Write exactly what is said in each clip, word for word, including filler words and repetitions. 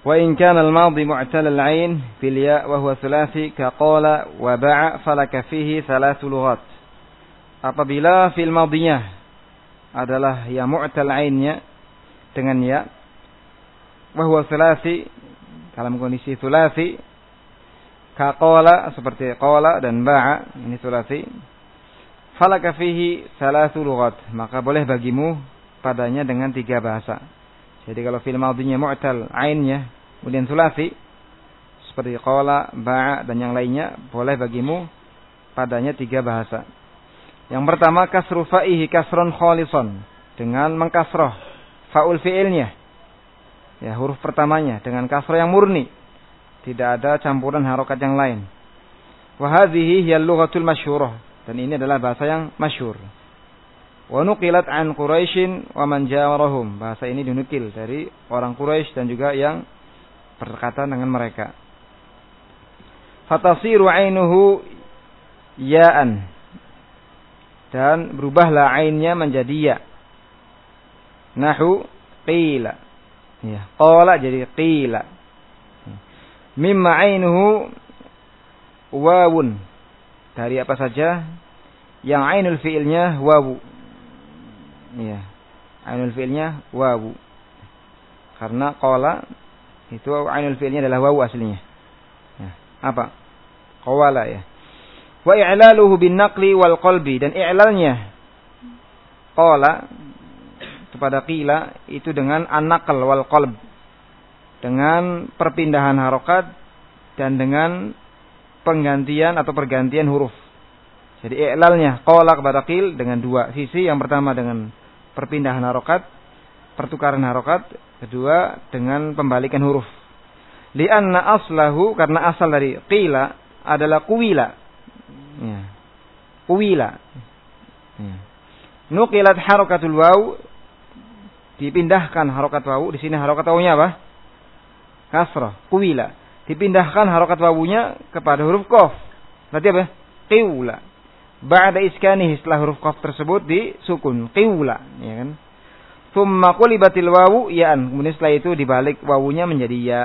Wa in kana al-madhi mu'tal al-'ain bil ya' wa huwa thulathi ka qala wa ba'a falaka fihi thalathu lughat. Apabila fi'il madhinya adalah ya mu'tal 'ainnya dengan ya, wa huwa thulathi dalam kondisi thulathi, ka qala seperti qala dan ba'a, ini thulathi, falaka fihi thalathu lughat, maka boleh bagimu padanya dengan tiga bahasa. Jadi kalau fi'il madhinya mu'tal 'ainnya kemudian thulathi seperti qala, ba'a dan yang lainnya, boleh bagimu padanya tiga bahasa. Yang pertama kasru fa'ihi kasron khalisan, dengan mengkasroh fa'ul fi'ilnya. Ya, huruf pertamanya dengan kasroh yang murni, tidak ada campuran harokat yang lain. Wa hadhihi hiya al-lughatul masyhurah, dan ini adalah bahasa yang masyhur. Wa nuqilat an Quraisy wa man jawarahum. Bahasa ini dinukil dari orang Quraisy dan juga yang berkaitan dengan mereka. Fatasiru 'ainuhu ya'an. Dan berubahlah ainnya menjadi ya. Nahu qila. Ya, qala jadi qila. Mimma 'ainuhu wawun. Dari apa saja yang ainul fi'ilnya wawu. Ya, ainul fi'ilnya wawu. Karena qala itu ainul fi'ilnya adalah wawu aslinya. Ya, apa? Qawala ya. Wa i'laluhu bin naqli wal qalbi, dan i'lalnya qala kepada qila itu dengan an-naql wal qalb, dengan perpindahan harokat dan dengan penggantian atau pergantian huruf. Jadi i'lalnya qala kepada qil dengan dua sisi. Yang pertama dengan perpindahan harokat, pertukaran harokat. Kedua dengan pembalikan huruf. Lianna aslahu, karena asal dari qila adalah kuwila. Ya. Kuwila. Ya. Nuqilat harokatul waw, dipindahkan harokat wawu. Di sini harokat wawunya apa? Kasrah. Kuwila. Dipindahkan harokat wawunya kepada huruf qaf. Berarti apa? Qiwla. Ba'da iskanihi, setelah huruf qaf tersebut disukun. Qiwla. Ya kan? Thumma qulibatil wawu ya'an. Kemudian setelah itu dibalik wawunya menjadi ya.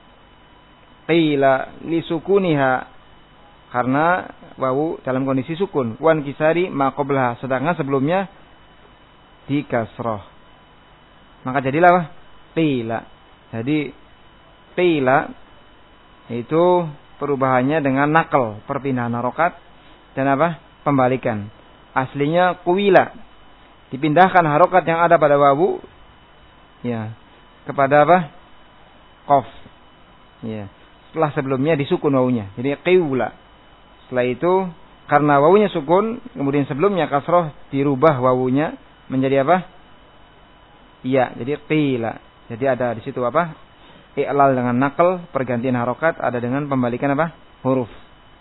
Qila lisukuniha, karena wawu dalam kondisi sukun. Wan kisari ma qablaha, sedangkan sebelumnya di kasrah. Maka jadilah apa? Qila. Jadi qila itu perubahannya dengan nakal, perpindahan harokat dan apa? Pembalikan. Aslinya kuwila. Dipindahkan harokat yang ada pada wawu ya kepada apa? Qaf. Ya. Setelah sebelumnya disukun wawunya. Jadi qiwla. Setelah itu karena wawunya sukun, kemudian sebelumnya kasroh, dirubah wawunya menjadi apa? Iya, jadi qila. Jadi ada di situ apa? I'lal dengan nakal, pergantian harokat, ada dengan pembalikan apa? Huruf.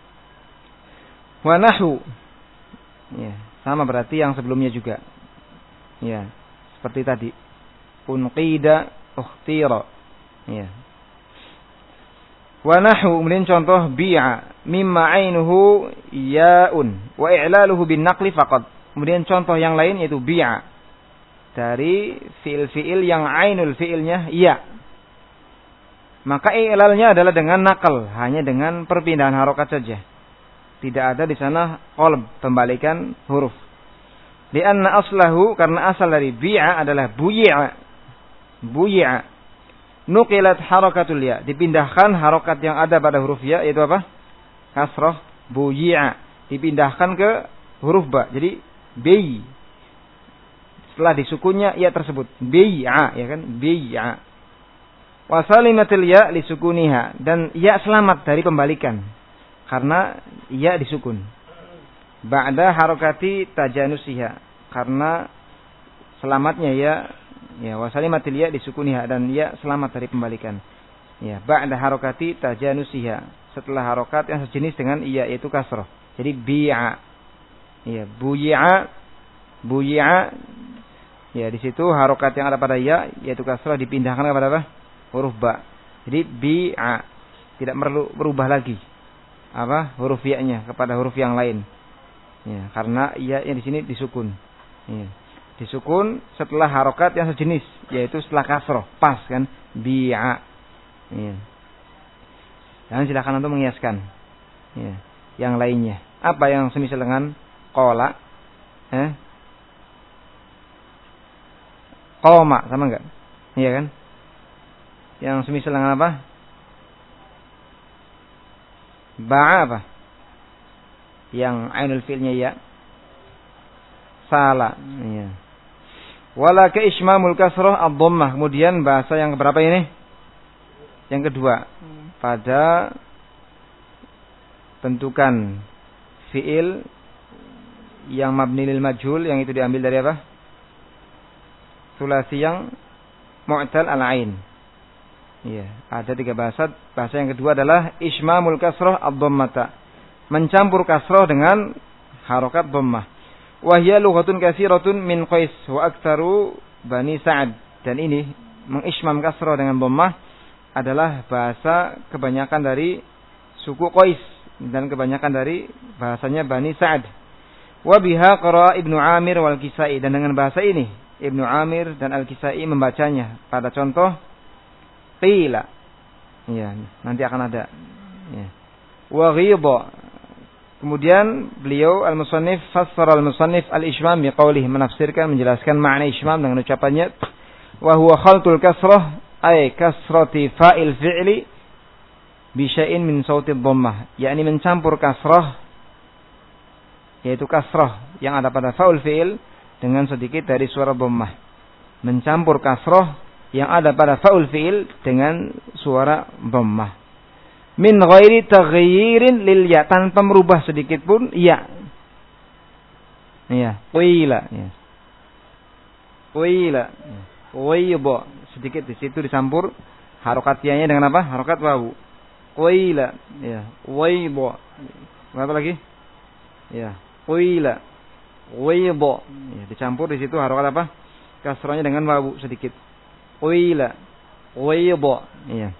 Wa nahu. Ya, sama berarti yang sebelumnya juga. Ya, seperti tadi. Unqida ukhtira. Ya. Wa nahu, kemudian contoh bi'a mimma 'ainuhu ya'un wa i'laluhu bin naqli faqat. Kemudian contoh yang lain yaitu bi'a dari fi'il-fi'il yang ainul fi'ilnya ya. Maka i'lalnya adalah dengan nakal, hanya dengan perpindahan harokat saja. Tidak ada di sana qalb, pembalikan huruf. Lianna aslahu, karena asal dari bi'a adalah buyi'a. Buyi'a. Nuqilat harakatul ya, dipindahkan harokat yang ada pada huruf ya, yaitu apa? Kasrah. Buyi'a, dipindahkan ke huruf ba. Jadi bi. Setelah disukunnya ya tersebut bi'a, ya kan? Bi'a. Wa salimatil ya lisukuniha, dan ya selamat dari pembalikan karena ya disukun. Ba'da harakati tajanusiha, karena selamatnya ya ya wa salimatil ya disukuniha, dan ya selamat dari pembalikan. Ya, ba'da harakati tajanusiha, setelah harokat yang sejenis dengan iya, yaitu kasrah. Jadi bi'a. Ya, buyi'a, buyi'a. Ya, di situ harokat yang ada pada ya, yaitu kasrah, dipindahkan kepada apa? Huruf ba. Jadi bi'a, tidak perlu berubah lagi apa? Huruf ya-nya kepada huruf yang lain. Ya, karena ya yang di sini disukun. Ya. Disukun setelah harokat yang sejenis, yaitu setelah kasrah. Pas kan? Bi'a. Ya. Dan silakan untuk mengiaskan. Ya. Yang lainnya. Apa yang semisal dengan qala? Eh? Qoma sama enggak? Iya kan? Yang semisal dengan apa? Ba'a apa? Yang ainul fi'lnya ya. Sala. Iya. Wala ka ismamul kasrah ad-dhammah. Kemudian bahasa yang keberapa ini? Yang kedua. Pada bentukan fi'il yang mabni lil majhul, yang itu diambil dari apa? Sulasi yang mu'tal al-ain. Iya, ada tiga bahasa. Bahasa yang kedua adalah ismamul kasrah ad-dhammata. Mencampur kasrah dengan harokat dhammah. Wa hiya lughatun katsiratun min Qais wa aktsaru Bani Sa'ad. Dan ini mengismam kasrah dengan dhammah adalah bahasa kebanyakan dari suku Qais dan kebanyakan dari bahasanya Bani Sa'ad. Wa biha qara Ibnu Amir wal Kisai, dan dengan bahasa ini Ibnu Amir dan Al-Kisai membacanya pada contoh qila. Ya, nanti akan ada. Ya. Wa ghidha. Kemudian beliau al-musannif fassara al-musannif al-ishmam biqaulih, menafsirkan menjelaskan makna ishmam dengan ucapannya wa huwa khaltul kasrah ay kasrati fa'il fi'li bi syai'in min sauti dhammah, yakni mencampur kasrah, yaitu kasrah yang ada pada fa'ul fi'il dengan sedikit dari suara dhammah. Mencampur kasrah yang ada pada fa'ul fi'il dengan suara dhammah. Min ghairi taghyirin lil ya, tanpa merubah sedikit pun ya. Iya, qila ya. Qila. Qiyba, sedikit di situ dicampur harokat ya-nya dengan apa? Harokat wawu. Qila ya. Qiyba. Apa lagi? Ya, qila. Qiyba. Ya, dicampur di situ harokat apa? Kasrahnya dengan wawu sedikit. Qila. Qiyba. Iya.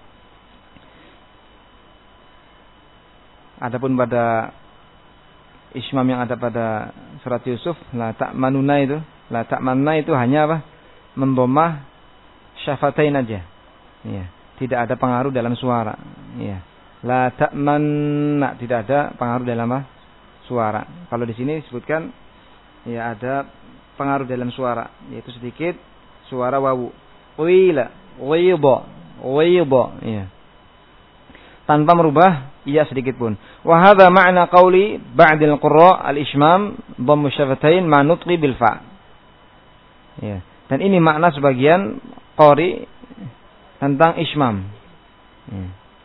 Adapun pada ismam yang ada pada surat Yusuf, la ta'manuna itu, la ta'manuna itu hanya apa? Mendhammah syafatain aja. Ya, tidak ada pengaruh dalam suara. Ya. La ta'manna, tidak ada pengaruh dalam apa? Suara. Kalau di sini disebutkan ya ada pengaruh dalam suara, yaitu sedikit suara wawu. Qila, ghidha, ghidha, ya. Tanpa merubah iya sedikit pun. Wa hadza ma'na qauli ba'dil qurra al-ishmam dhammu syafatain ma nutqi bil fa. Ya. Dan ini makna sebagian qari tentang ishmam. Ya.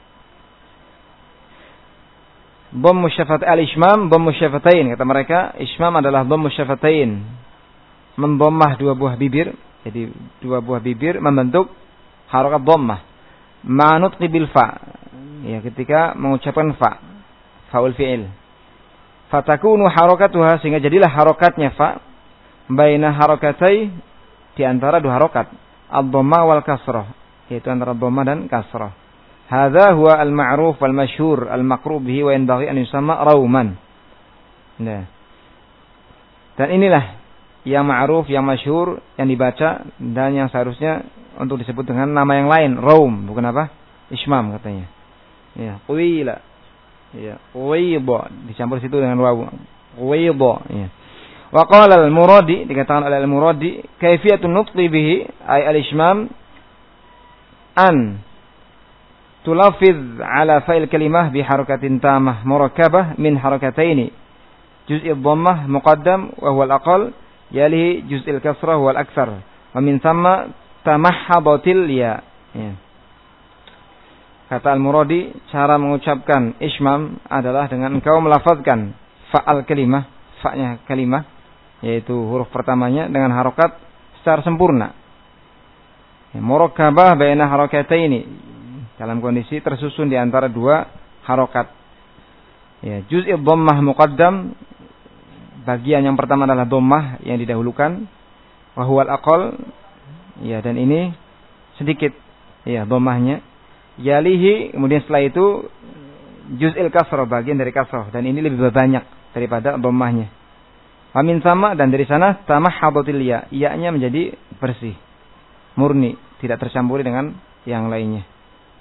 Dhammu syafatain al-ishmam dhammu syafatain, kata mereka ishmam adalah dhammu syafatain, mendhammah dua buah bibir, jadi dua buah bibir membentuk harakat dhammah ma nutqi bil fa. Ya, ketika mengucapkan fa, faul fi'il. Fatakunu harakatuha, sehingga jadilah harokatnya fa baina harakatai, di antara dua harokat, ad-dhammah wal kasrah, yaitu antara dhammah dan kasrah. Hadza huwa al-ma'ruf wal masyhur al-maqrub bihi wa yanbaghi an yusamma rauman. Nah. Dan inilah yang ma'ruf, yang masyhur, yang dibaca dan yang seharusnya untuk disebut dengan nama yang lain, raum, bukan apa? Ishmam katanya. Ya, qila. Ya, ghidha, dicampur situ dengan wawu. Ghidha, ya. Wa qala al-Muradi, dikatakan oleh al-Muradi, kaifiyatun nutqi bihi ay al-ishmam an tulafiz ala fa'il kalimah bi harakatin tamah murakkabah min harakataini. Juz'i dhammah muqaddam wa huwa al-aqall, yalihi juz'il kasrah wal aktsar. Wa min thamma tamahhabatil ya. Ya. Kata Al-Muradi, cara mengucapkan ishmam adalah dengan engkau melafazkan fa'al kalimah, fa'nya kalimah, yaitu huruf pertamanya dengan harokat secara sempurna. Murakkabah baina harakataini, dalam kondisi tersusun di antara dua harokat. Ya, juz'i dhammah muqaddam, bagian yang pertama adalah dhammah yang didahulukan, wa huwal aqall, ya, dan ini sedikit, ya, dhammahnya. Yalihi, kemudian setelah itu juz'il kasrah, bagian dari kasrah, dan ini lebih banyak daripada dhammahnya. Amin sama, dan dari sana tamahhabatil ya, iya-nya menjadi bersih, murni, tidak tercampuri dengan yang lainnya.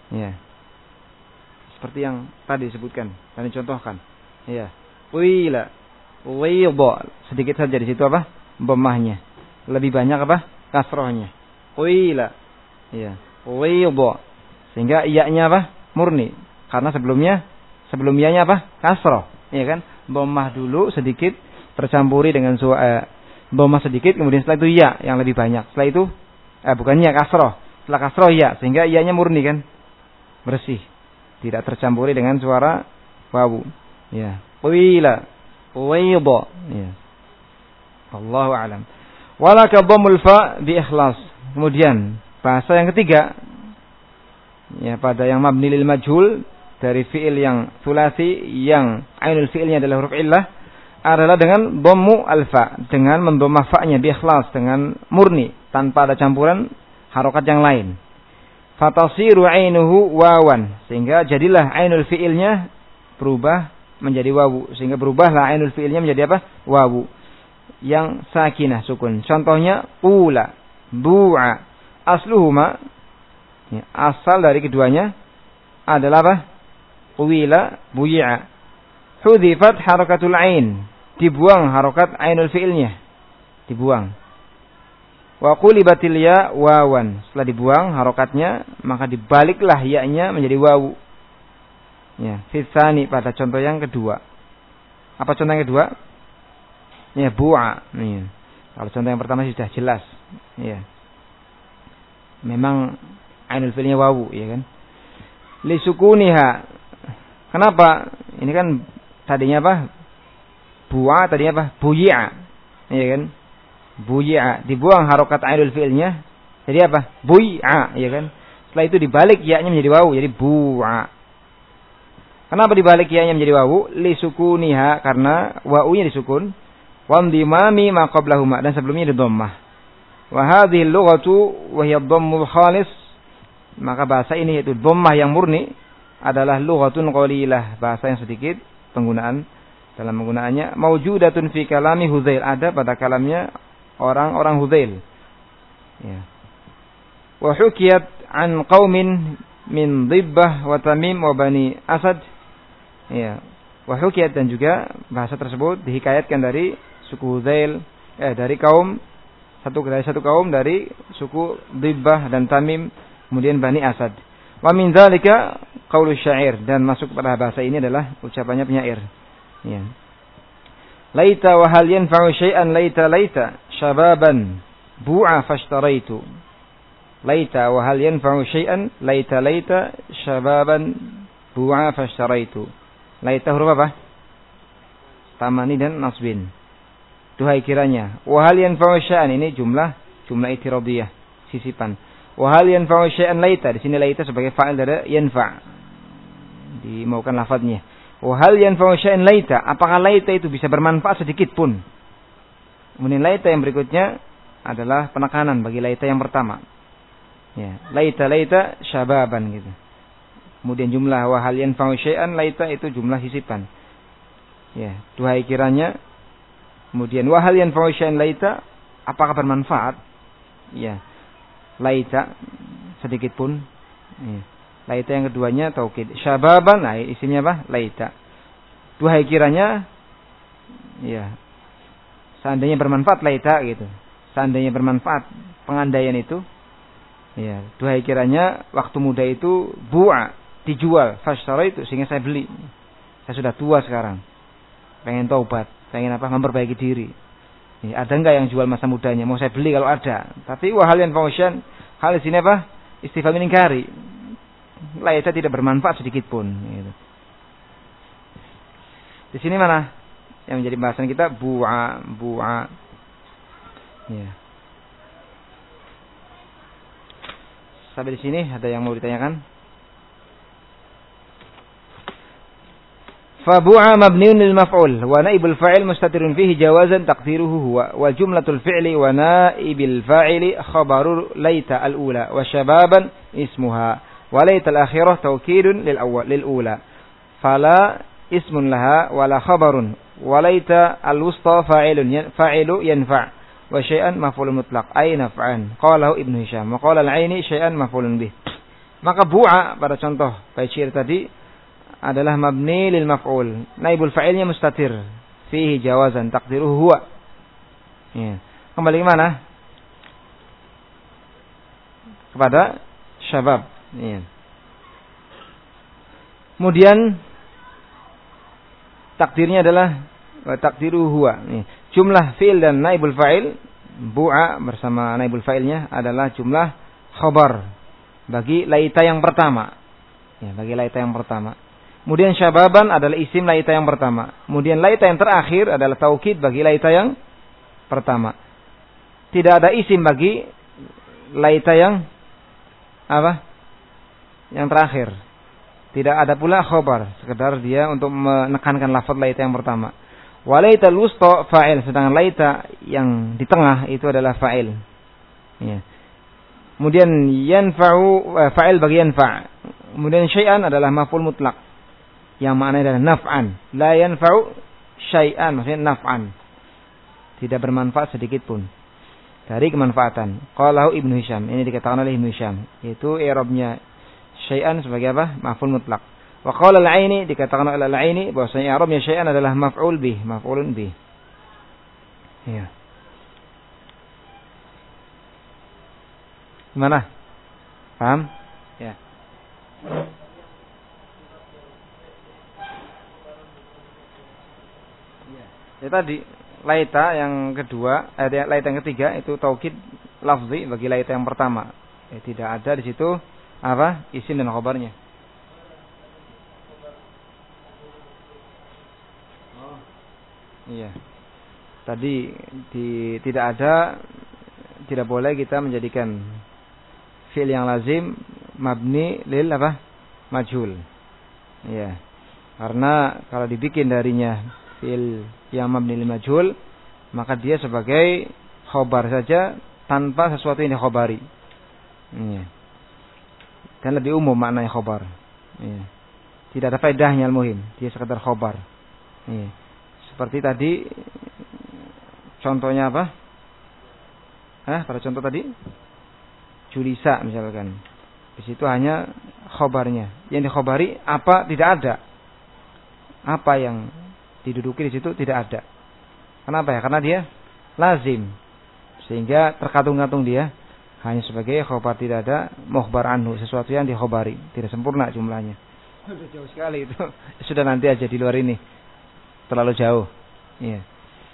Ya. Seperti yang tadi disebutkan dan dicontohkan. Ya. Wila. Wila. Sedikit saja di situ apa? Dhammahnya. Lebih banyak apa? Kasrohnya. Wila. Ya. Wila. Sehingga iya-nya apa? Murni. Karena sebelumnya sebelum iya-nya apa? Kasroh. Ya kan? Dhammah dulu sedikit tercampuri dengan suara eh, dhammah sedikit, kemudian setelah itu iya yang lebih banyak. Setelah itu eh bukannya kasroh. Setelah kasroh iya, sehingga iya-nya murni kan? Bersih. Tidak tercampuri dengan suara wawu. Ya. Wila. Wila. Ya. Allahu a'lam. Walaka dhammul fa bi ikhlas. Kemudian bahasa yang ketiga, ya, pada yang mabni lil majhul dari fiil yang sulasi yang ainul fiilnya adalah huruf illah adalah dengan dhammu alfa, dengan mendhammah fa-nya bi ikhlas, dengan murni tanpa ada campuran harokat yang lain. Fatasiru ainuhu wawan, sehingga jadilah ainul fiilnya berubah menjadi wawu, sehingga berubahlah ainul fiilnya menjadi apa? Wawu yang sakinah sukun. Contohnya ula, bu'a. Asluhuma, ya, asal dari keduanya adalah apa? Uwila, bu'i'a. Hudhifat harakatul ain, dibuang harokat ainul fiilnya, dibuang. Wa qulibatil ya wawan, setelah dibuang harokatnya maka dibaliklah ya-nya menjadi wawu. Ya, fitsani pada contoh yang kedua. Apa contoh yang kedua? Ya, bu'a. Ya. Kalau contoh yang pertama sudah jelas. Ya. Memang ainul fiilnya wawu, ya kan? Li sukuniha. Kenapa? Ini kan tadinya apa? Bu'a, tadinya apa? Buyi'a. Ya kan? Buyi'a, dibuang harokat ainul fiilnya jadi apa? Buyi'a, ya kan? Setelah itu dibalik ya-nya menjadi wawu, jadi bu'a. Kenapa dibalik ya-nya menjadi wawu? Li sukuniha, karena wawu-nya disukun. Wa ndimami ma qablahuma, dan sebelumnya di dhammah. Wa hadhihi al-lughatu wa hiya ad-dhammul khalis, maka bahasa ini yaitu dhammah yang murni adalah lughatun qalilah, bahasa yang sedikit penggunaan dalam penggunaannya. Maujudatun fi kalami Hudzail, ada pada kalamnya orang-orang Hudzail. Ya. Wa hukiyat an qaumin min Dhibbah wa Tamim wa Bani Asad. Ya. Wa hukiyat, dan juga bahasa tersebut dihikayatkan dari suku Hudzail, eh dari kaum satu dari satu kaum dari suku Dhibbah dan Tamim, kemudian Bani Asad. Wa min dzalika qaulu syair, dan masuk pada bahasa ini adalah ucapannya penyair. Ya. Laita wa hal yanfa'u syai'an laita laita syababan bu'a fashtaraitu. Laita wa hal yanfa'u syai'an laita laita syababan bu'a fashtaraitu. Laita huruf apa? Tamani dan nasbin. Duhai kiranya. Wa hal yanfa'u syai'an, ini jumlah jumlah itiradiyah, sisipan. Wa hal yanfa'u syai'an laita, di sini laita sebagai fa'il dari yanfa'. Dimaukan lafadznya. Wahal yanfa'u syai'an laita, apakah laita itu bisa bermanfaat sedikit pun? Kemudian laita yang berikutnya adalah penekanan bagi laita yang pertama. Ya, laita laita syababan gitu. Kemudian jumlah wahal yanfa'u syai'an laita itu jumlah sisipan. Ya, duhai kiranya. Kemudian wahal yanfa'u syai'an laita, apakah bermanfaat? Ya. Laita sedikit pun. Ya. Laita yang keduanya taukid. Syababan, nah isinya apa? Laita. Duhai kiranya, ya, seandainya bermanfaat laita gitu. Seandainya bermanfaat pengandaian itu, ya, duhai kiranya waktu muda itu bu'a, dijual, fashtara itu, sehingga saya beli. Saya sudah tua sekarang, pengen taubat, pengen apa? Memperbaiki diri. Ya, ada enggak yang jual masa mudanya? Mau saya beli kalau ada. Tapi wahal yang fawsyan, hal di sini apa? Istifham ingkari. Laita tidak bermanfaat sedikit pun. Gitu. Di sini mana yang menjadi bahasan kita? Bu'a, bu'a. Ya. Sampai di sini ada yang mau ditanyakan? Fabu'a mabniun lil maf'ul wa naibul fa'il mustatirun fihi jawazan taqdiruhu huwa wa jumlatul fi'li wa naibil fa'ili khabaru laita al-ula wa syababan ismuha. وليت الأخيرة توكيد للأول للأولى فلا اسم لها ولا خبر وليت الوسطى فاعل فاعل ينفع وشيئا مفعول مطلق أي نفعا قاله ابن هشام وقال العيني شيئا مفعول به. Maka bu'a pada contoh bait syair tadi adalah mabni lil maf'ul. Naibul fa'ilnya mustatir. Fihi jawazan taqdiruhu huwa. Ya. Kembali ke mana? Kepada syabab. Ya. Kemudian takdirnya adalah takdiruhu huwa. Ya. Jumlah fi'il dan naibul fa'il bu'a bersama naibul fa'ilnya adalah jumlah khabar bagi laita yang pertama. Ya, bagi laita yang pertama. Kemudian syababan adalah isim laita yang pertama. Kemudian laita yang terakhir adalah taukid bagi laita yang pertama. Tidak ada isim bagi laita yang apa? Yang terakhir. Tidak ada pula khabar, sekedar dia untuk menekankan lafaz laita yang pertama. Walaita al-wusta fa'il, sedangkan laita yang di tengah itu adalah fa'il. Ya. Kemudian yanfa'u fa'il bagi yanfa'. Kemudian syai'an adalah maf'ul mutlak. Yang maknanya adalah naf'an. La yanfa'u syai'an, maksudnya naf'an. Tidak bermanfaat sedikit pun. Dari kemanfaatan. Qalahu Ibnu Hisham. Ini dikatakan oleh Ibnu Hisham. Yaitu i'rabnya syai'an sebagai apa? Maf'ul mutlak. Wa qala al-'aini, dikatakan oleh al-'aini bahwasanya i'rabnya syai'an adalah maf'ul bih, maf'ulun bih. Ya. Gimana? Paham? Ya. Ya tadi laita yang kedua, eh, laita yang ketiga itu taukid lafzi bagi laita yang pertama. Ya, tidak ada di situ apa? Isim dan khabarnya. Oh. Iya. Tadi di, tidak ada, tidak boleh kita menjadikan fi'il yang lazim mabni lil apa? Majhul. Iya. Karena kalau dibikin darinya fi'il yang mabni lil majhul, maka dia sebagai khobar saja tanpa sesuatu yang dikhobari. Iya. Dan lebih umum maknanya khobar. Iya. Tidak ada faedahnya al-muhim, dia sekedar khobar. Iya. Seperti tadi contohnya apa? Hah, pada contoh tadi julisa misalkan. Di situ hanya khobarnya. Yang dikhobari apa tidak ada. Apa yang diduduki di situ tidak ada. Kenapa ya? Karena dia lazim. Sehingga terkatung-katung dia hanya sebagai khobar, tidak ada mukhbar anhu, sesuatu yang dikhobari. Tidak sempurna jumlahnya. Sudah jauh sekali itu. Sudah nanti aja di luar ini. Terlalu jauh. Iya.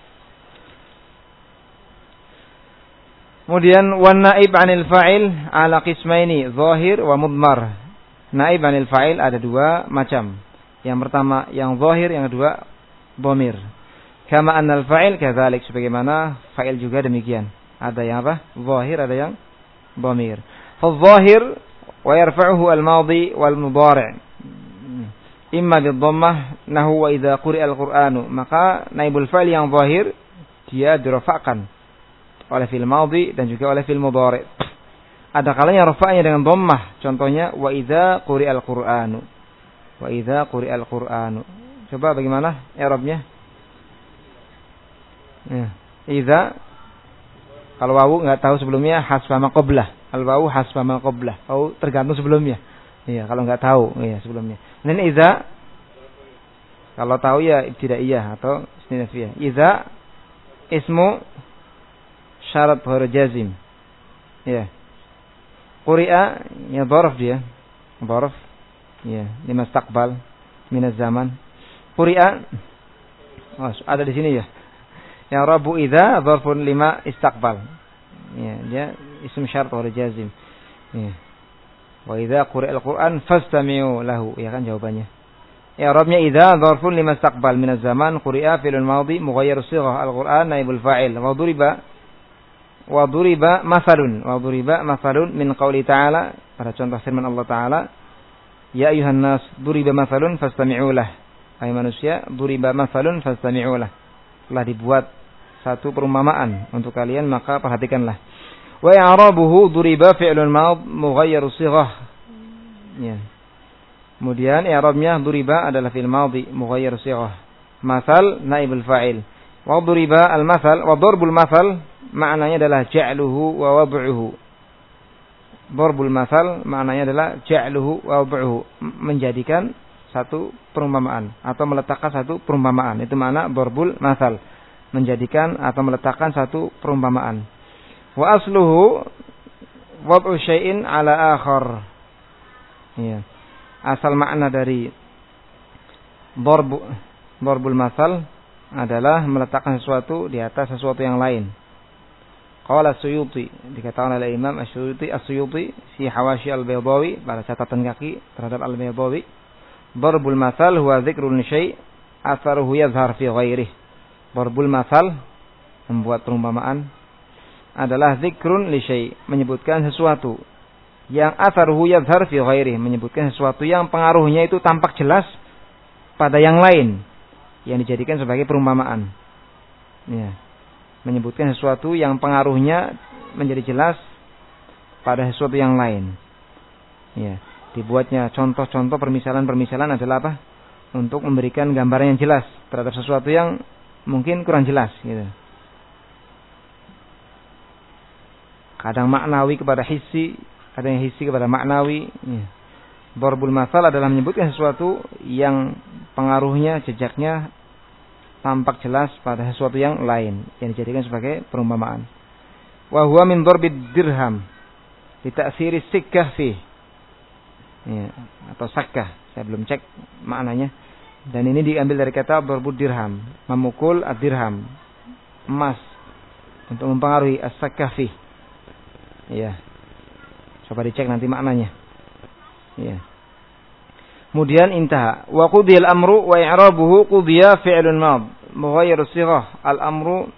Kemudian wan naib 'anil fa'il ala qismaini, zahir wa mudmar. Naib 'anil fa'il ada dua macam. Yang pertama yang zahir, yang kedua dhamir. Kama annal fa'il kadzalik, sebagaimana fa'il juga demikian. Ada yang apa? Zahir, ada yang dhamir. Fadh-dhahir wa yarfa'uhu al-madhi wal mudhari'. Imma bid-dhammah nahu wa idza quri'a al-Qur'anu. Maka naibul fa'il yang zahir dia dirafa'kan oleh fi'il madhi dan juga oleh fi'il mudhari'. Ada kalanya rafa'nya dengan dhammah. Contohnya wa idza quri'a al-Qur'anu. Wa idza quri'a al-Qur'anu. Coba bagaimana i'rabnya? Ya. Idza, kalau wawu enggak tahu sebelumnya hasfa ma qablah. Al-wawu hasfa ma qablah. Oh, tergantung sebelumnya. Iya, kalau enggak tahu ya sebelumnya. Dan idza kalau tahu ya ibtidaiyah atau istinafiyah. Idza ismu syarat huruf jazim. Ya. Quri'a ya dharf dia. Dharf. Ya, lima istaqbal min az-zaman. Quri'a oh, ada di sini ya. Yang rabu idza dharfun lima istaqbal. Ya, dia isim syarat huruf jazim. Ya. Wa idza quri'a al-Qur'an fastami'u lahu. Ya kan jawabannya. I'rabnya idza dharfun lima istaqbal min az-zaman, quri'a fi'lun madhi mughayyir shighah al-Qur'an naibul fa'il. Wa duriba wa duriba mathalun wa duriba mathalun min qouli ta'ala, pada contoh firman Allah Ta'ala, ya ayuhan nas duriba mathalun fastami'u lah. Hai manusia, duriba mathalun fastami'u lah. Telah dibuat satu perumpamaan untuk kalian, maka perhatikanlah. Wa i'rabuhu duriba fi'lun madh mughayyir shighah. Ya. Kemudian i'rabnya duriba adalah fi'il madhi mughayyir shighah. Mathal naibul fa'il. Wa duriba al-mathal wa darbul mathal maknanya adalah ja'luhu wa wad'uhu. Darbul masal maknanya adalah ja'luhu wa wad'uhu, menjadikan satu perumpamaan atau meletakkan satu perumpamaan. Itu makna darbul masal, menjadikan atau meletakkan satu perumpamaan. Wa asluhu wad'u syai'in ala akhar. Ya. Asal makna dari darbu darbul masal adalah meletakkan sesuatu di atas sesuatu yang lain. Qala Suyuti, dikatakan oleh Imam Asy-Suyuti As-Suyuti fi Hawashi Al-Baydawi, pada catatan kaki terhadap Al-Baydawi, darbul masal huwa dzikrun syai' atharuhu yadhhar fi ghairihi. Darbul masal, membuat perumpamaan, adalah dzikrun li syai', menyebutkan sesuatu yang atharuhu yadhhar fi ghairihi, menyebutkan sesuatu yang pengaruhnya itu tampak jelas pada yang lain, yang dijadikan sebagai perumpamaan. Ya. Menyebutkan sesuatu yang pengaruhnya menjadi jelas pada sesuatu yang lain. Ya, dibuatnya contoh-contoh permisalan-permisalan adalah apa? Untuk memberikan gambaran yang jelas terhadap sesuatu yang mungkin kurang jelas. Gitu. Kadang maknawi kepada hissi, kadang hissi kepada maknawi. Ya. Darbul masal adalah menyebutkan sesuatu yang pengaruhnya, jejaknya tampak jelas pada sesuatu yang lain, yang dijadikan sebagai perumpamaan. Wa huwa min darbid dirham li ta'siri sikkah fi. Ya, atau sakkah, saya belum cek maknanya. Dan ini diambil dari kata darbud dirham, memukul ad-dirham, emas, untuk mempengaruhi as-sakkah fi. Ya. Coba dicek nanti maknanya. Ya. Kemudian intaha. Wa qudiyal amru wa i'rabuhu qudiya fi'lun mad mughayyiru sighah. Al-amru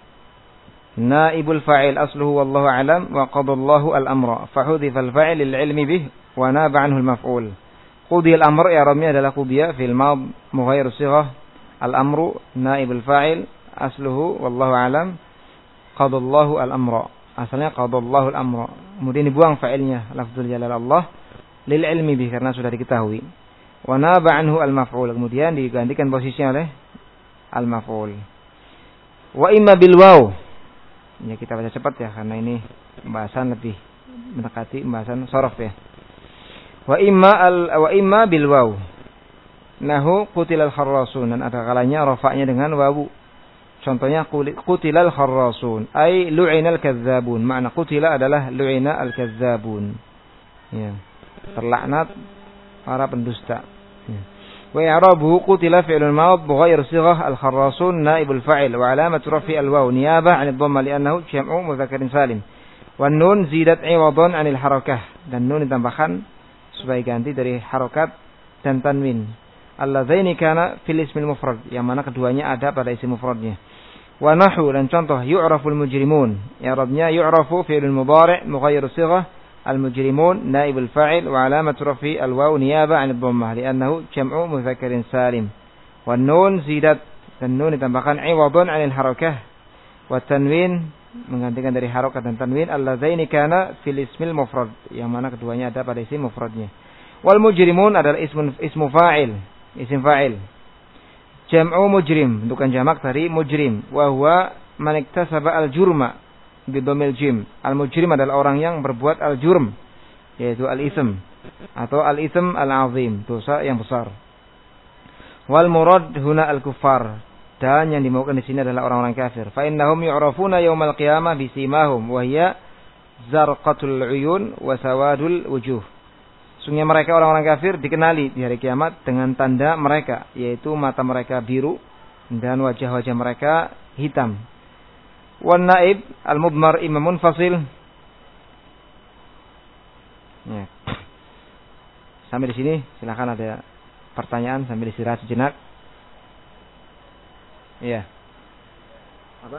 naibul fa'il asluhu wallahu a'lam wa qadallahu al-amra fa hudhifa al-fa'il lil 'ilmi bih wa naba 'anhu al-maf'ul. Qudiyal amru i'rabnya adalah qudiya fil mad mughayyiru sighah. Al-amru naibul fa'il asluhu wallahu a'lam qadallahu al-amra. Asalnya qadallahu al-amra. Kemudian dibuang fa'ilnya lafzul jalal Allah lil 'ilmi bih, karena sudah diketahui. Wa naba anhu al-maf'ul, kemudian digantikan posisinya oleh al-maf'ul. Wa imma bil waw. Ya, kita baca cepat ya karena ini pembahasan lebih mendekati pembahasan shorof ya. Wa imma al wa imma bil waw. Nahu qutilal kharrasun, dan ada kalanya rafa'nya dengan wawu. Contohnya qutilal kharrasun ay lu'inal kadzabun. Makna qutila adalah lu'ina al-kadzabun. Ya. Terlaknat para pendusta. Wa i'rabuhu qutila fi'lun madh bighayr sighah al-kharrasun naibul fa'il wa 'alamatu raf'i al-waw niyabah 'an ad-dhamma li'annahu jam'u mudzakkarin salim. Wan nun zidat 'iwadan 'anil harakah, dan nun ditambahkan sebagai ganti dari harakat dan tanwin. Alladzaini kana fil ismil mufrad, yang mana keduanya ada pada isim mufradnya. Wa nahu, dan contoh yu'raful mujrimun, i'rabnya yu'rafu fi'lun mudhari' mughayr sighah al-mujrimun naibul fa'il wa 'alamatu raf'i al-waw niyaba 'an ad-dhammah li'annahu jam'u mudzakkarin salim. Wan nun zidat, dan nun ditambahkan 'iwadan 'anil harakah wa tanwin, menggantikan dari harakat dan tanwin. Alladzaini kana fil ismil mufrad, yang mana keduanya ada pada isim mufradnya. Wal mujrimun adalah ismun ismu fa'il, isim fa'il. Jam'u mujrim, bukan jamak dari mujrim. Wa huwa man iktasaba al-jurma bidhamil jim. Al-mujrim adalah orang yang berbuat al-jurm, yaitu al-ism atau al-ism al-azim, dosa yang besar. Wal murad huna al-kuffar, dan yang dimaukan di sini adalah orang-orang kafir. Fa innahum yu'rafuna yaumal qiyamah bisimahum wa hiya zarqatul uyun wa sawadul wujuh. Sungguhnya mereka orang-orang kafir dikenali di hari kiamat dengan tanda mereka, yaitu mata mereka biru dan wajah-wajah mereka hitam. Wan naib al-mudmar imamun fasil. Ya. Sampai di sini silakan ada pertanyaan sambil istirahat sejenak. Iya. Apa?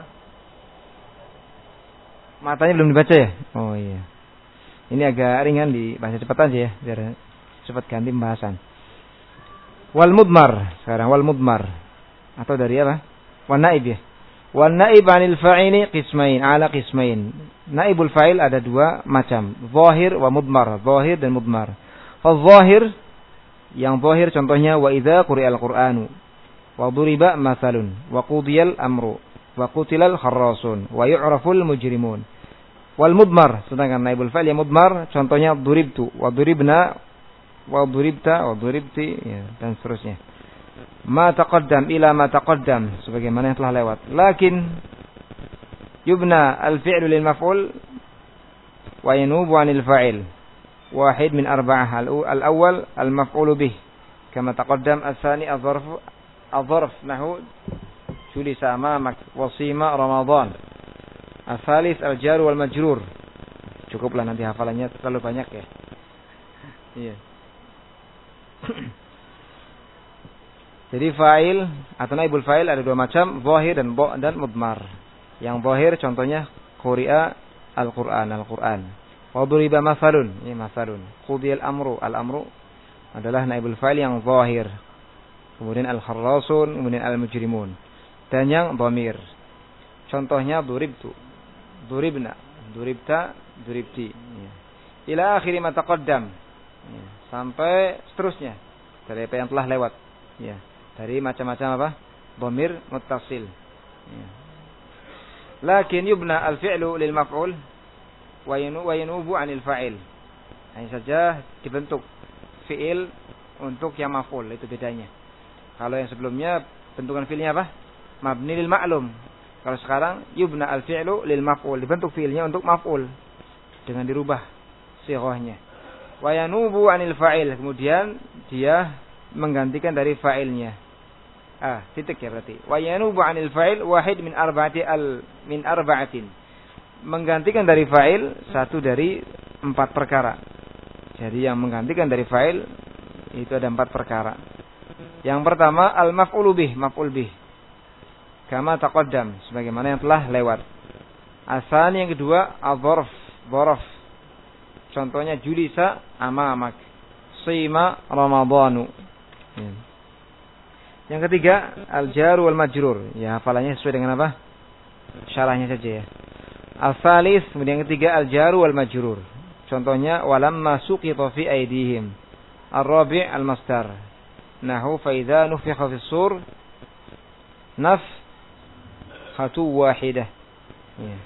Matanya belum dibaca ya? Oh iya. Ini agak ringan, dibaca cepat aja ya biar cepat ganti pembahasan. Wal mudmar, sekarang wal mudmar atau dari apa? Wan naib ya. Wan naib 'anil fa'ili qismain, ala qismain. Naibul fa'il ada dua macam, zahir wa mudmar, zahir dan mudmar. Fadh-dhahir, yang zahir contohnya wa idza quri'al qur'anu wa duriba mathalun wa qudiyal amru wa qutilal kharrasun wa yu'raful mujrimun. Wal mudmar, sedangkan naibul fa'il yang mudmar contohnya duribtu wa duribna wa duribta wa duribti ya, dan seterusnya. Ma taqaddam ila ma taqaddam sebagaimana yang telah lewat. Lakin yubna al-fi'lu lil maf'ul wa yanubu 'anil fa'il. Wahid min arba'ah. Al-awwal al-maf'ulu bih kama taqaddam, as-tsani adh-dharf adh-dharf nahu julisa amamak wasima Ramadan. As-salis al-jar wal majrur. Cukuplah nanti hafalannya terlalu banyak ya. Iya. Jadi fa'il atau naibul fa'il ada dua macam, zahir dan bo dan mudmar. Yang zahir contohnya quri'a al-Qur'an, al-Qur'an. Wa duriba masalun, ini masalun. Qudiyal amru, al-amru adalah naibul fa'il yang zahir. Kemudian al-kharrasun, kemudian al-mujrimun. Dan yang dhamir. Contohnya duribtu, duribna, duribta, duribti. Ya. Ila akhiri ma taqaddam. Ya. Sampai seterusnya dari apa yang telah lewat. Ya. Dari macam-macam apa? Dhamir muttasil. Ya. Lakin yubna al-fi'lu lil maf'ul wa yanubu 'anil fa'il. Hanya saja dibentuk fi'il untuk yang maf'ul, itu bedanya. Kalau yang sebelumnya bentukan fi'ilnya apa? Mabni lil ma'lum. Kalau sekarang yubna al-fi'lu lil maf'ul, dibentuk fi'ilnya untuk maf'ul dengan dirubah sighahnya. Wa yanubu 'anil fa'il, kemudian dia menggantikan dari fa'ilnya. Ah, titik ya berarti. Wa yanubu 'anil fa'il wahid min arba'ati al min arba'atin. Menggantikan dari fa'il satu dari empat perkara. Jadi yang menggantikan dari fa'il itu ada empat perkara. Yang pertama al-maf'ulu bih, maf'ul bih. Kama taqaddam, sebagaimana yang telah lewat. Asal yang kedua al-dzarf, dzaraf. Contohnya julisa amamak, sima ramadhanu. Ya. Yang ketiga al-jar wal majrur. Ya, hafalannya sesuai dengan apa? Syarahnya saja ya. Al-tsalis, kemudian yang ketiga al-jar wal majrur. Contohnya walamma suqita fi aydihim. Ar-rabi' al-masdar. Nahu fa idza nufikha fis sur naf khatu wahidah. Ya.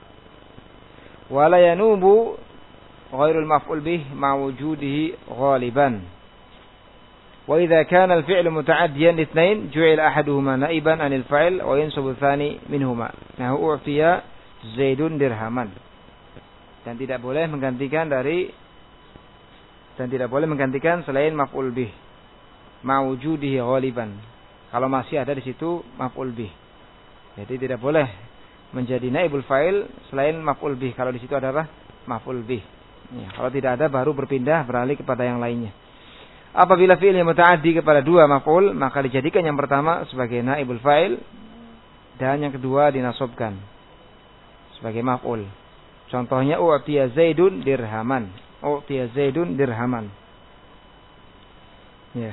Wala yanubu ghairul maf'ul bih ma wujudihi ghaliban. Wa idza kana al-fi'lu muta'addiyan litsnain ju'ila ahaduhuma na'iban 'anil fa'il wa yansubu tsani minhuma. Nahu u'tiya Zaidun dirhaman. Dan tidak boleh menggantikan dari dan tidak boleh menggantikan selain maf'ul bih ma wujudihi ghaliban. Kalau masih ada di situ maf'ul bih. Jadi tidak boleh menjadi naibul fa'il selain maf'ul bih. Kalau di situ ada apa? Maf'ul bih. Ya, kalau tidak ada baru berpindah beralih kepada yang lainnya. Apabila fi'il yang muta'addi kepada dua maf'ul, maka dijadikan yang pertama sebagai naibul fa'il dan yang kedua dinasabkan sebagai maf'ul. Contohnya u'tiya Zaidun dirhaman. U'tiya Zaidun dirhaman. Ya.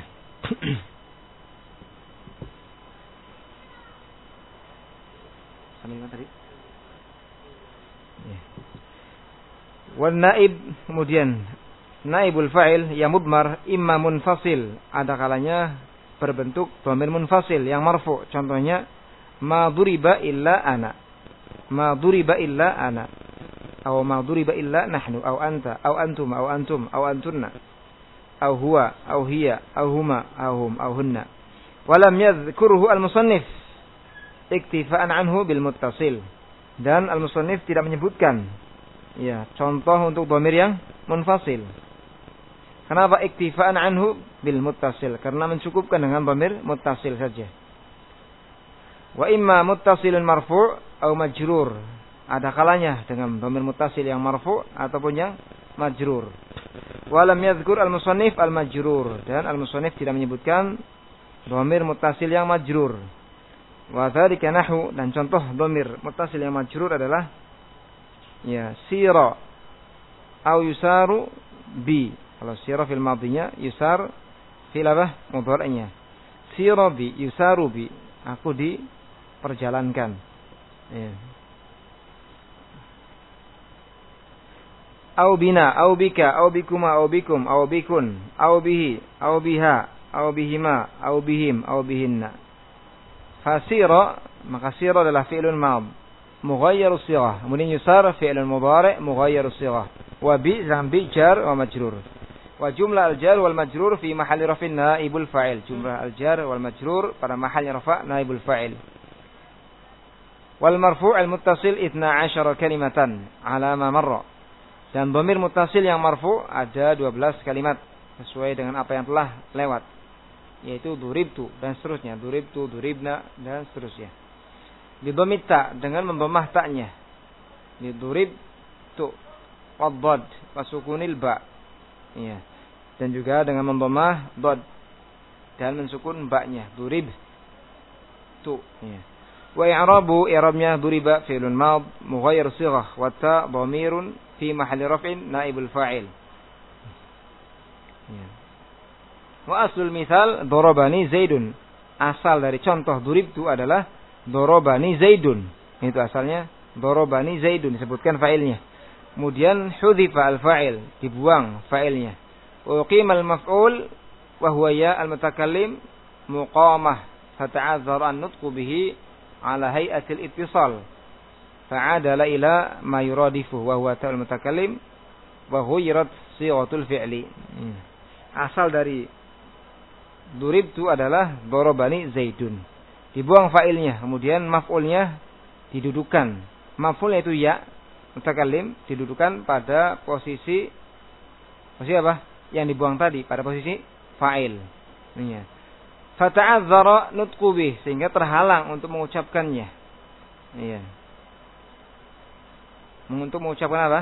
Sambil tadi. Ya. Wal naib, kemudian naibul fa'il yang mudmar imma munfasil, ada kalanya berbentuk dhamir munfasil yang marfu'. Contohnya ma duriba illa ana. Ma duriba illa ana. Aw ma duriba illa nahnu aw anta aw antum aw antum aw antunna aw huwa aw hiya aw huma aw hum aw hunna. Walam yadhkuruhu al-musannif iktifa'an anhu bil muttasil. Dan al-musannif tidak menyebutkan ya contoh untuk dhamir yang munfasil. Kenapa iktifa'an anhu bil muttasil? Karena mencukupkan dengan dhamir muttasil saja. Wa imma muttasilun marfu' atau majrur. Ada kalanya dengan dhamir muttasil yang marfu' ataupun yang majrur. Wa lam yadhkur al-musannif al-majrur, dan al-musannif tidak menyebutkan dhamir muttasil yang majrur. Wa dzalika nahwu, dan contoh dhamir muttasil yang majrur adalah ya sira au yusaru bi. Kalau sira fil madhinya, yusar fil apa? Mudhari'nya. Sira bi, yusaru bi. Aku diperjalankan. Ya. Au bina, au bika, au bikuma, au bikum, au bikun, au bihi, au biha, au bihima, au bihim, au bihinna. Fasira, maka sira adalah fi'lun mad mughayyirus sighah. Kemudian yusar fi'lun mudhari' mughayyirus sighah. Wa bi zambi jar wa majrur. Wa jumlah al-jar wal majrur fi mahalli raf'in naibul fa'il. Jumlah al-jar wal majrur pada mahalnya rafa' naibul fa'il. Wal marfu' al-muttasil ithna asyara kalimatan ala ma marra. Dan dhamir muttasil yang marfu' ada dua belas kalimat sesuai dengan apa yang telah lewat, yaitu duribtu dan seterusnya, duribtu, duribna dan seterusnya. Bi dhammit ta dengan memdhammah ta'nya. Bi duribtu wad wa sukunil ba. Iya. Dan juga dengan memdhammah dad dan mensukun ba-nya, durib tu. Iya. Wa i'rabu i'rabnya duriba fi'lun mad mughayyir sighah wa ta dhamirun fi mahalli raf'in naibul fa'il. Iya. Wa aslul misal darabani zaidun. Asal dari contoh duribtu adalah darabani zaidun. Itu asalnya darabani zaidun, disebutkan fa'ilnya. Kemudian hudhifa al-fa'il, dibuang fa'ilnya. Uqima al-maf'ul wa huwa ya al-mutakallim muqamah fata'azzara an-nutqu bihi ala hay'atil ittisal. Fa'adala ila ma yuradifu wa huwa ta'al mutakallim wa ghuyirat sighatul fi'li. Asal dari duribtu adalah darabani zaidun. Dibuang fa'ilnya, kemudian maf'ulnya didudukan. Maf'ulnya itu ya mutakallim didudukan pada posisi posisi apa? Yang dibuang tadi pada posisi fa'il. Ini. Fata'azzara nutqu bih, sehingga terhalang untuk mengucapkannya. Iya. Untuk mengucapkan apa?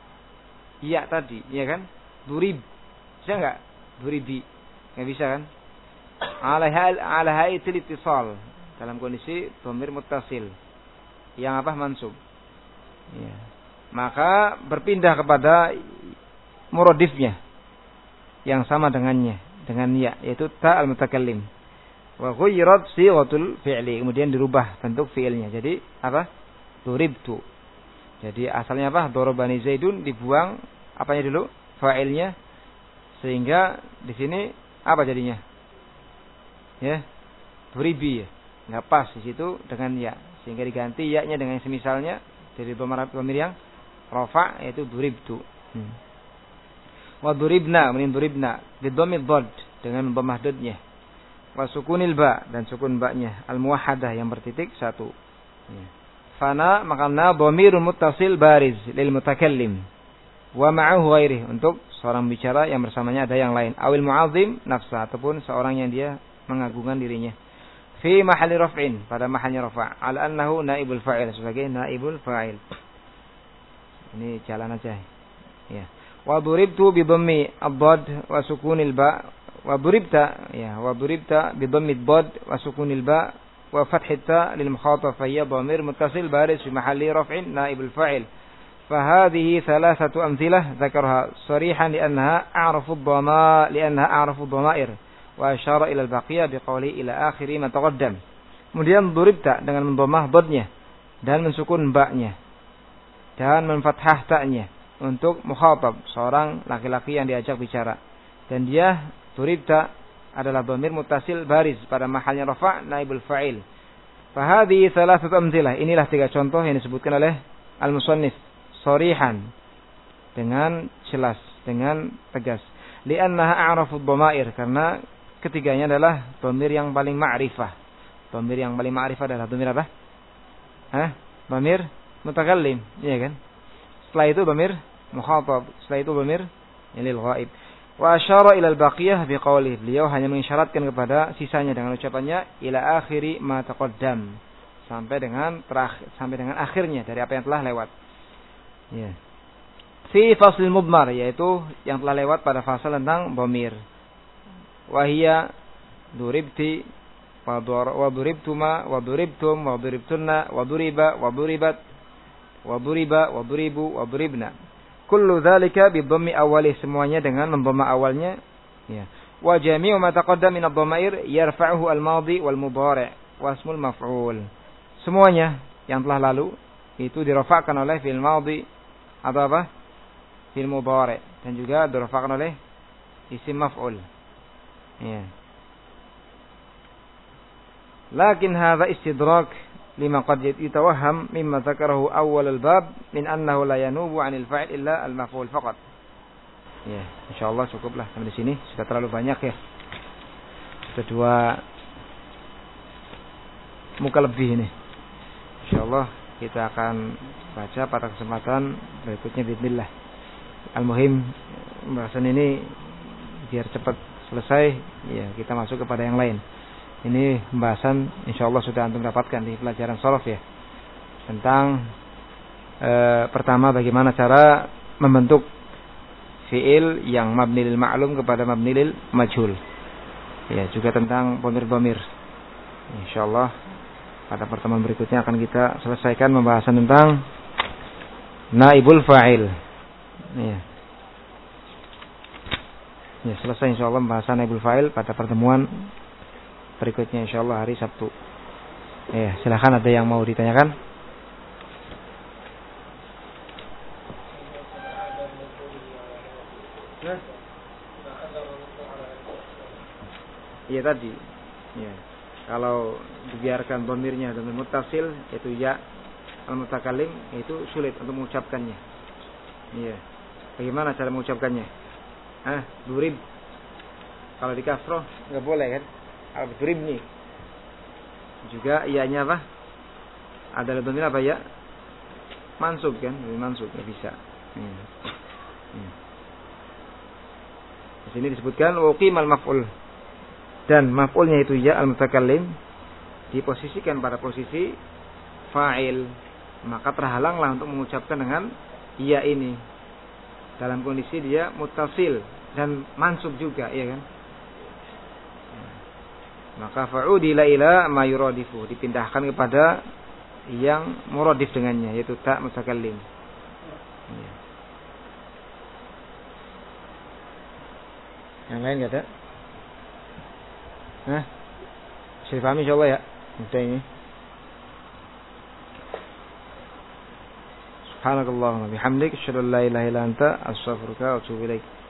Ya tadi, iya kan? Durib. Bisa enggak? Duribi. Enggak bisa kan? Ala hal ala haitil ittisal, dalam kondisi dhamir muttasil. Yang apa? Mansub. Iya. Maka berpindah kepada muradifnya yang sama dengannya, dengan ya, yaitu ta al-mutakallim. Wa ghayyirat sighatul fi'li, kemudian dirubah bentuk fi'ilnya. Jadi apa? Duribtu. Jadi asalnya apa? Darabani zaidun, dibuang apanya dulu? Fa'ilnya. Sehingga di sini apa jadinya? Ya. Duribi ya. Enggak pas di situ dengan ya. Sehingga diganti ya-nya dengan semisalnya dari dhamir yang rafa, yaitu duribtu. Hmm. Wa duribna, kemudian duribna bidhammid dhad dengan dhammah dadnya. Wa sukunil ba, dan sukun ba-nya al-muwahhadah yang bertitik satu. Ya. Fana makna dhamirun muttasil bariz lil mutakallim wa ma'ahu ghairihi, untuk seorang bicara yang bersamanya ada yang lain, awil mu'azzim nafsa, ataupun seorang yang dia mengagungkan dirinya. Fi mahalli raf'in, pada mahalnya rafa', ala annahu naibul fa'il, sebagai naibul fa'il. Ini jalan aja. Ya. Wa duribtu bi dhammi ad-dad wa sukunil ba, wa duribta ya wa duribta bi dhammi ad-dad wa sukunil ba wa fathi ta lil mukhatab fa hiya dhamir muttasil baris fi mahalli raf'in naibul fa'il. فهذه ثلاثة أمثلة ذكرها صريحا لأنها أعرف الضمائر لأنها أعرف الضمائر وأشار إلى البقية بقوله إلى آخر ما تقدم. Kemudian duribta dengan mendhammah dadnya dan mensukun ba-nya dan menfathah ta-nya untuk mukhatab, seorang laki-laki yang diajak bicara. Dan dia duribta adalah dhamir muttasil baris pada mahalnya rafa' naibul fa'il. Fahadhi thalathatu amthilah, inilah tiga contoh yang disebutkan oleh al-musannif sharihan, dengan jelas, dengan tegas. Li'annaha a'rafu dhamair, karena ketiganya adalah dhamir yang paling ma'rifah. Dhamir yang paling ma'rifah adalah dhamir apa? Hah? Dhamir mutakallim, iya kan? Setelah itu dhamir mukhatab, setelah itu dhamir lil ghaib. Wa asyara ila al-baqiyah biqaulih, beliau hanya mengisyaratkan kepada sisanya dengan ucapannya ila akhiri ma taqaddam, sampai dengan terakhir, sampai dengan akhirnya dari apa yang telah lewat. Ya. Fi faslil mudmar, yaitu yang telah lewat pada fasal tentang dhamir. Wa hiya duribti wa duribtuma wa duribtum wa duribtunna wa duriba wa duribat wa duriba wa duribu wa duribna. Kullu dzalika bi dhammi awalih, semuanya dengan mendhamma awalnya. Ya. Wa jami'u ma taqaddama min ad-dhamair yarfa'uhu al-madhi wal mudhari' wa ismul maf'ul. Semuanya yang telah lalu itu dirafa'kan oleh fi'il madhi atau apa? Fi'il mudhari', dan juga dirafa'kan oleh isim maf'ul. Ya. Lakin hadza istidrak lima qad yatawahham mimma dzakarahu awwal al-bab min annahu la yanubu 'anil fa'il illa al-maf'ul faqat. Ya, insyaallah cukuplah sampai di sini, sudah terlalu banyak ya. Sudah dua muka lebih ini. Insyaallah kita akan baca pada kesempatan berikutnya bismillah. Al-muhim pembahasan ini biar cepat selesai, ya kita masuk kepada yang lain. Ini pembahasan insyaallah sudah antum dapatkan di pelajaran sharaf ya. Tentang e, pertama bagaimana cara membentuk fiil yang mabni lil ma'lum kepada mabni lil majhul. Ya, juga tentang dhamir-dhamir. Insyaallah pada pertemuan berikutnya akan kita selesaikan pembahasan tentang naibul fa'il. Ya. Ya, selesai insyaallah pembahasan naibul fa'il pada pertemuan berikutnya insyaallah hari Sabtu. Ya, silakan ada yang mau ditanyakan? Iya tadi. Ya. Kalau dibiarkan dhamirnya dhamir muttasil yaitu ya al-mutakallim itu sulit untuk mengucapkannya. Iya. Bagaimana cara mengucapkannya? Ah, durib. Kalau di kasroh enggak boleh kan? Al-durib nih. Juga ianya apa? Ada dhamir apa ya? Mansub kan? Mansub enggak bisa. Hmm. Hmm. Di sini disebutkan waqimal maf'ul. Dan maf'ulnya itu ya al-mutakallim diposisikan pada posisi fa'il, maka terhalanglah untuk mengucapkan dengan ya ini dalam kondisi dia muttasil dan mansub juga, ya kan? Maka fa'udila ila ma yuradifu, dipindahkan kepada yang muradif dengannya, yaitu ta mutakallim. Ya. Yang lain enggak ada? Hah? Bisa dipahami insyaallah ya. Mudah ini. Subhanakallahumma bihamdik asyhadu an la ilaha illa anta astaghfiruka wa atubu ilaik.